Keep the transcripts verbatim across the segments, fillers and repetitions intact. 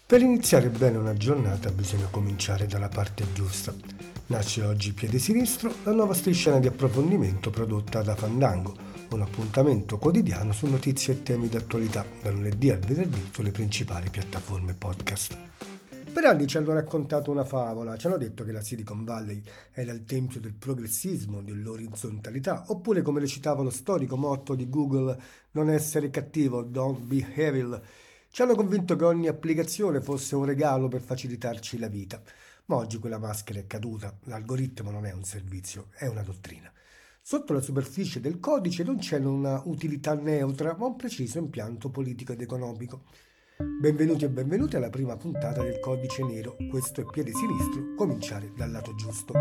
Per iniziare bene una giornata bisogna cominciare dalla parte giusta. Nasce oggi Piede Sinistro, la nuova striscia di approfondimento prodotta da Fandango, un appuntamento quotidiano su notizie e temi d'attualità, da lunedì al venerdì sulle principali piattaforme podcast. Per anni ci hanno raccontato una favola, ci hanno detto che la Silicon Valley era il tempio del progressismo, dell'orizzontalità, oppure come recitava lo storico motto di Google, non essere cattivo, don't be evil. Ci hanno convinto che ogni applicazione fosse un regalo per facilitarci la vita, ma oggi quella maschera è caduta, l'algoritmo non è un servizio, è una dottrina. Sotto la superficie del codice non c'è una utilità neutra, ma un preciso impianto politico ed economico. Benvenuti e benvenuti alla prima puntata del Codice Nero, questo è Piede Sinistro, cominciare dal lato giusto.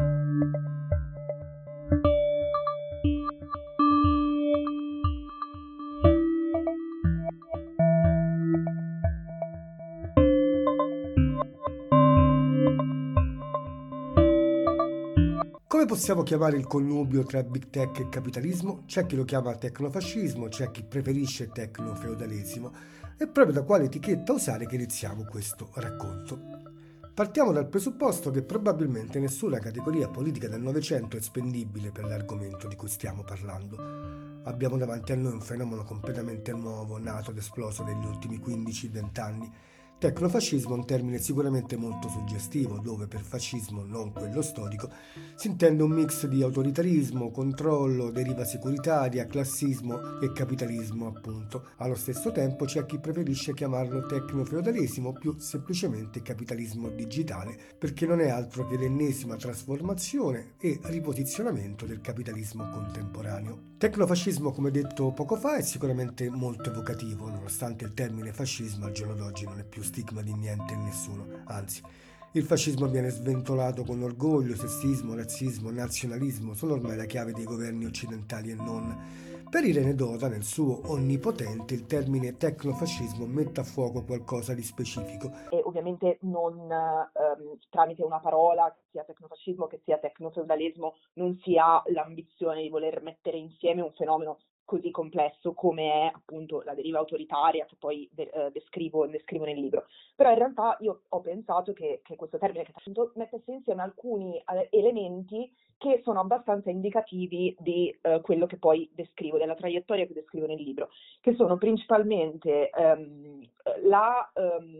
Come possiamo chiamare il connubio tra big tech e capitalismo? C'è chi lo chiama tecnofascismo, c'è chi preferisce tecnofeudalesimo. È proprio da quale etichetta usare che iniziamo questo racconto. Partiamo dal presupposto che probabilmente nessuna categoria politica del Novecento è spendibile per l'argomento di cui stiamo parlando. Abbiamo davanti a noi un fenomeno completamente nuovo, nato ed esploso negli ultimi quindici venti anni. Tecnofascismo è un termine sicuramente molto suggestivo, dove per fascismo, non quello storico, si intende un mix di autoritarismo, controllo, deriva securitaria, classismo e capitalismo, appunto. Allo stesso tempo c'è chi preferisce chiamarlo tecnofeudalesimo, più semplicemente capitalismo digitale, perché non è altro che l'ennesima trasformazione e riposizionamento del capitalismo contemporaneo. Tecnofascismo, come detto poco fa, è sicuramente molto evocativo, nonostante il termine fascismo al giorno d'oggi non è più stigma di niente e nessuno, anzi, il fascismo viene sventolato con orgoglio, sessismo, razzismo, nazionalismo, sono ormai la chiave dei governi occidentali e non. Per Irene Dota, nel suo Onnipotente, il termine tecnofascismo mette a fuoco qualcosa di specifico. E ovviamente non ehm, tramite una parola, che sia tecnofascismo, che sia tecnofeudalismo, non si ha l'ambizione di voler mettere insieme un fenomeno così complesso come è appunto la deriva autoritaria che poi de- eh, descrivo, descrivo nel libro. Però in realtà io ho pensato che, che questo termine che appunto mettesse insieme alcuni eh, elementi che sono abbastanza indicativi di eh, quello che poi descrivo, della traiettoria che descrivo nel libro, che sono principalmente ehm, la, ehm,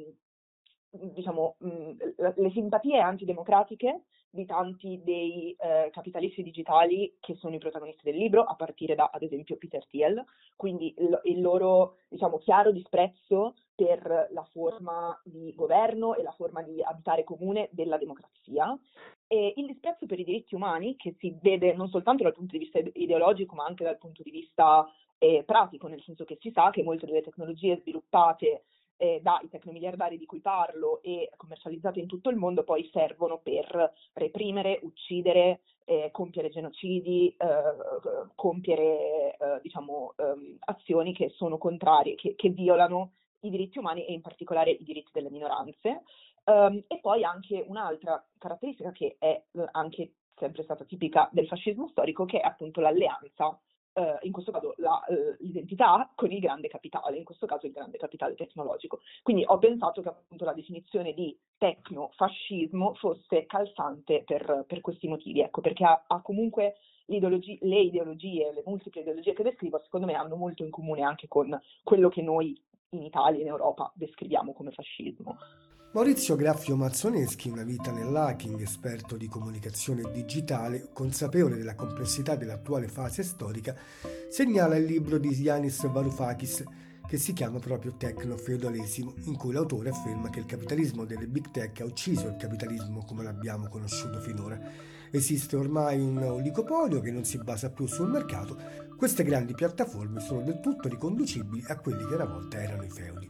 diciamo, mh, le simpatie antidemocratiche di tanti dei eh, capitalisti digitali che sono i protagonisti del libro, a partire da, ad esempio, Peter Thiel, quindi il, il loro, diciamo, chiaro disprezzo per la forma di governo e la forma di abitare comune della democrazia, e il disprezzo per i diritti umani, che si vede non soltanto dal punto di vista ideologico, ma anche dal punto di vista eh, pratico, nel senso che si sa che molte delle tecnologie sviluppate Eh, dai tecnomiliardari di cui parlo e commercializzate in tutto il mondo poi servono per reprimere, uccidere, eh, compiere genocidi, eh, compiere eh, diciamo ehm, azioni che sono contrarie, che, che violano i diritti umani e in particolare i diritti delle minoranze. Um, e poi anche un'altra caratteristica che è eh, anche sempre stata tipica del fascismo storico, che è appunto l'alleanza, Uh, in questo caso la, uh, l'identità con il grande capitale, in questo caso il grande capitale tecnologico. Quindi ho pensato che appunto la definizione di tecnofascismo fosse calzante per, per questi motivi, ecco, perché ha, ha comunque l'ideologi- le ideologie, le multiple ideologie che descrivo, secondo me hanno molto in comune anche con quello che noi in Italia e in Europa descriviamo come fascismo. Maurizio Graffio Mazzoneschi, una vita nell'hacking, esperto di comunicazione digitale, consapevole della complessità dell'attuale fase storica, segnala il libro di Yanis Varoufakis che si chiama proprio Tecnofeudalesimo, in cui l'autore afferma che il capitalismo delle big tech ha ucciso il capitalismo come l'abbiamo conosciuto finora. Esiste ormai un oligopolio che non si basa più sul mercato, queste grandi piattaforme sono del tutto riconducibili a quelli che una volta erano i feudi.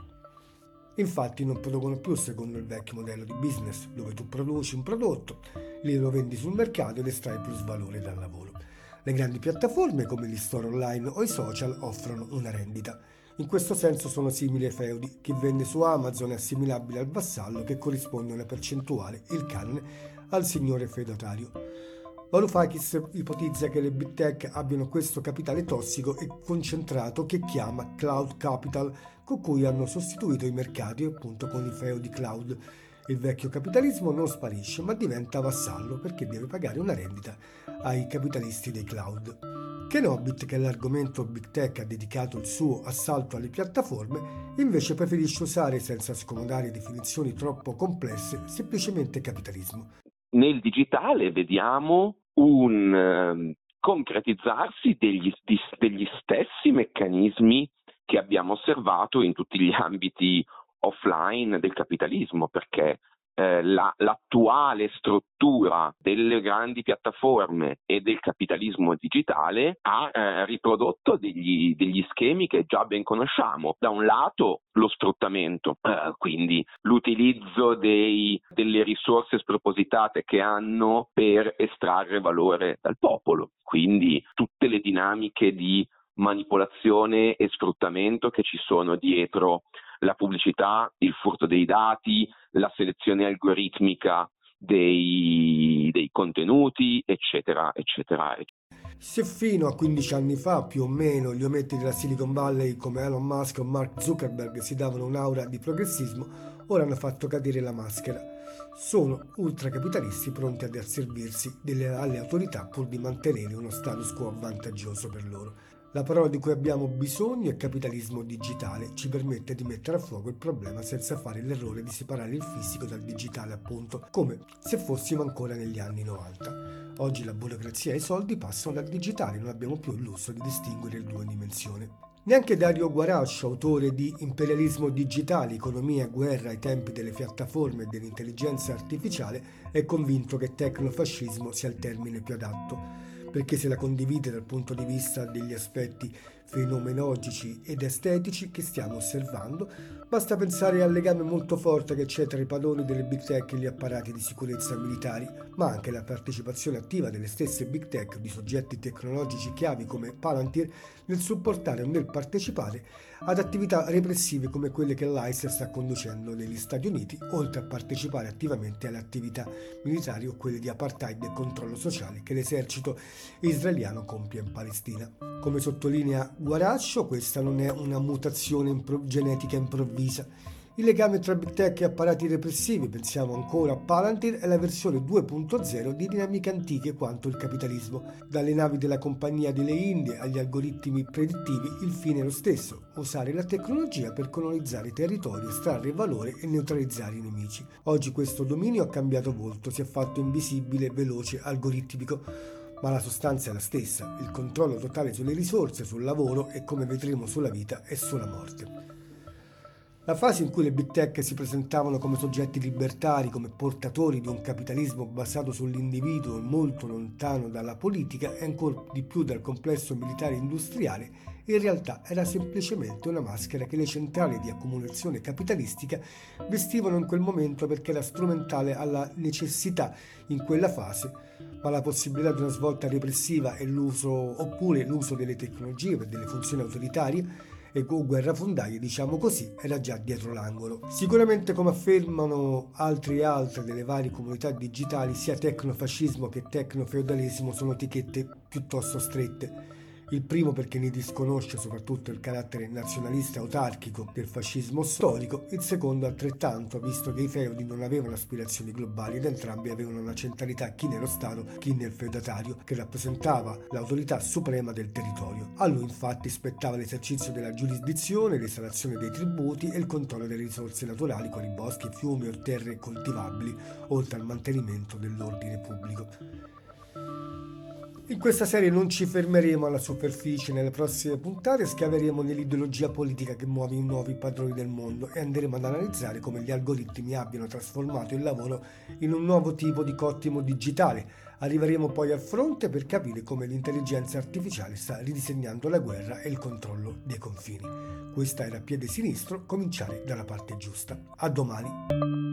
Infatti non producono più secondo il vecchio modello di business, dove tu produci un prodotto, lo vendi sul mercato ed estrai plus valore dal lavoro. Le grandi piattaforme come gli store online o i social offrono una rendita. In questo senso sono simili ai feudi. Chi vende su Amazon è assimilabile al vassallo che corrisponde a una percentuale, il canone, al signore feudatario. Varoufakis ipotizza che le big tech abbiano questo capitale tossico e concentrato che chiama cloud capital, con cui hanno sostituito i mercati appunto con il feo di cloud. Il vecchio capitalismo non sparisce ma diventa vassallo perché deve pagare una rendita ai capitalisti dei cloud. Kenobit, che all'argomento big tech ha dedicato il suo assalto alle piattaforme, invece preferisce usare, senza scomodare definizioni troppo complesse, semplicemente capitalismo. Nel digitale vediamo un um, concretizzarsi degli, di, degli stessi meccanismi che abbiamo osservato in tutti gli ambiti offline del capitalismo, perché eh, la, l'attuale struttura delle grandi piattaforme e del capitalismo digitale ha eh, riprodotto degli, degli schemi che già ben conosciamo. Da un lato lo sfruttamento, eh, quindi l'utilizzo dei, delle risorse spropositate che hanno per estrarre valore dal popolo, quindi tutte le dinamiche di manipolazione e sfruttamento che ci sono dietro la pubblicità, il furto dei dati, la selezione algoritmica dei, dei contenuti, eccetera, eccetera. Se fino a quindici anni fa, più o meno, gli ometti della Silicon Valley come Elon Musk o Mark Zuckerberg si davano un'aura di progressismo, ora hanno fatto cadere la maschera. Sono ultracapitalisti pronti ad asservirsi delle, alle autorità pur di mantenere uno status quo vantaggioso per loro. La parola di cui abbiamo bisogno è capitalismo digitale, ci permette di mettere a fuoco il problema senza fare l'errore di separare il fisico dal digitale, appunto, come se fossimo ancora negli anni novanta. Oggi la burocrazia e i soldi passano dal digitale, non abbiamo più il lusso di distinguere le due dimensioni. Neanche Dario Guarascio, autore di Imperialismo digitale, economia e guerra ai tempi delle piattaforme e dell'intelligenza artificiale, è convinto che tecnofascismo sia il termine più adatto, perché se la condivide dal punto di vista degli aspetti fenomenologici ed estetici che stiamo osservando, basta pensare al legame molto forte che c'è tra i padroni delle big tech e gli apparati di sicurezza militari, ma anche la partecipazione attiva delle stesse big tech di soggetti tecnologici chiavi come Palantir nel supportare o nel partecipare ad attività repressive come quelle che l'ICE sta conducendo negli Stati Uniti, oltre a partecipare attivamente alle attività militari o quelle di apartheid e controllo sociale che l'esercito israeliano compie in Palestina. Come sottolinea Guarascio, questa non è una mutazione impro- genetica improvvisa. Il legame tra big tech e apparati repressivi, pensiamo ancora a Palantir, è la versione due punto zero di dinamiche antiche quanto il capitalismo. Dalle navi della Compagnia delle Indie agli algoritmi predittivi, il fine è lo stesso: usare la tecnologia per colonizzare i territori, estrarre valore e neutralizzare i nemici. Oggi questo dominio ha cambiato volto, si è fatto invisibile, veloce, algoritmico, ma la sostanza è la stessa: il controllo totale sulle risorse, sul lavoro e, come vedremo, sulla vita e sulla morte. La fase in cui le big tech si presentavano come soggetti libertari, come portatori di un capitalismo basato sull'individuo molto lontano dalla politica e ancora di più dal complesso militare industriale, in realtà era semplicemente una maschera che le centrali di accumulazione capitalistica vestivano in quel momento perché era strumentale alla necessità in quella fase, ma la possibilità di una svolta repressiva e l'uso, oppure l'uso delle tecnologie per delle funzioni autoritarie e guerrafondaie, diciamo così, era già dietro l'angolo. Sicuramente, come affermano altri e altre delle varie comunità digitali, sia tecnofascismo che tecnofeudalesimo sono etichette piuttosto strette. Il primo perché ne disconosce soprattutto il carattere nazionalista autarchico del fascismo storico, il secondo altrettanto, visto che i feudi non avevano aspirazioni globali ed entrambi avevano una centralità chi nello Stato, chi nel feudatario, che rappresentava l'autorità suprema del territorio. A lui infatti spettava l'esercizio della giurisdizione, l'estrazione dei tributi e il controllo delle risorse naturali quali boschi, fiumi o terre coltivabili, oltre al mantenimento dell'ordine pubblico. In questa serie non ci fermeremo alla superficie, nelle prossime puntate scaveremo nell'ideologia politica che muove i nuovi padroni del mondo e andremo ad analizzare come gli algoritmi abbiano trasformato il lavoro in un nuovo tipo di cottimo digitale. Arriveremo poi al fronte per capire come l'intelligenza artificiale sta ridisegnando la guerra e il controllo dei confini. Questa era Piede Sinistro, cominciare dalla parte giusta. A domani!